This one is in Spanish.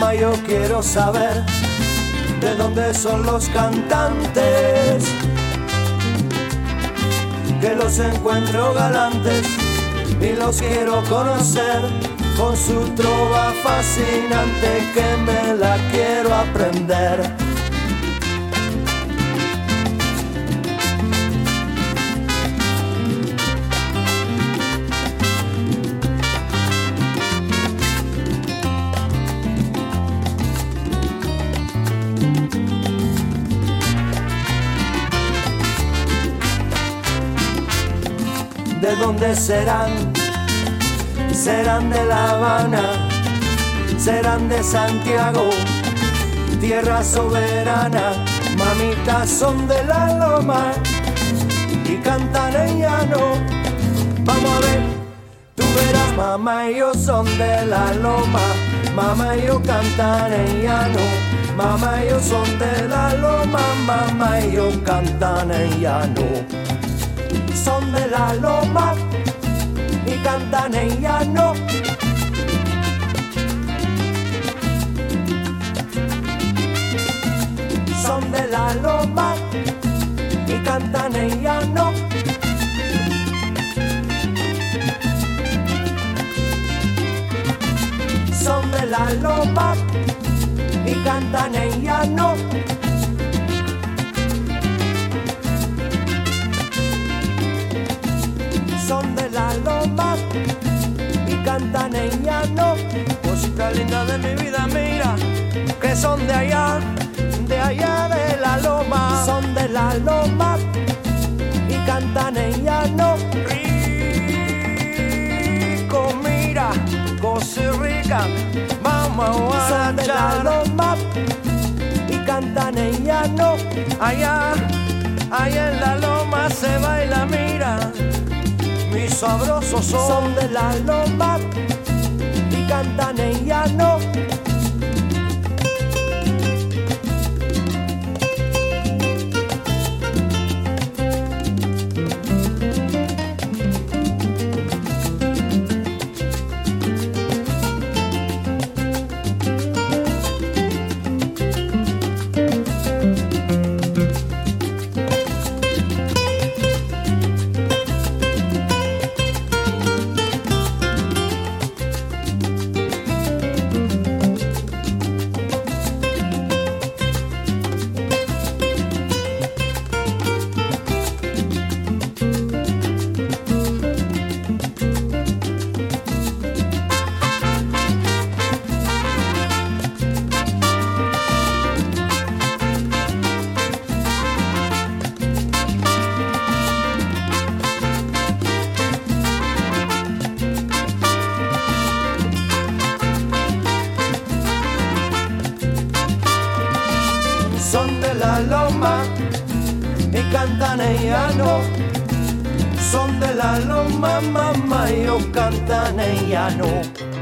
Mamá, yo quiero saber de dónde son los cantantes, que los encuentro galantes y los quiero conocer, con su trova fascinante que me la quiero aprender. ¿De dónde serán? Serán de La Habana, serán de Santiago, tierra soberana. Mamitas son de la loma y cantan en llano. Vamos a ver, tú verás. Mamá y yo son de la loma, mamá y yo cantan en llano. Mamá y yo son de la loma, mamá y yo cantan en llano. Son de la loma y cantan en llano. Son de la loma y cantan en llano. Son de la loma y cantan en llano. Son de la loma y cantan en llano. Cosita linda de mi vida, mira, que son de allá de la loma. Son de la loma y cantan en llano. Rico, mira, cosa rica, vamos a son de la loma y cantan en llano. Allá en la loma se baila, mira, mis sabrosos son de la loma y cantan en llano. Son de la loma y cantan en llano. Son de la loma, mamá y yo cantan en llano.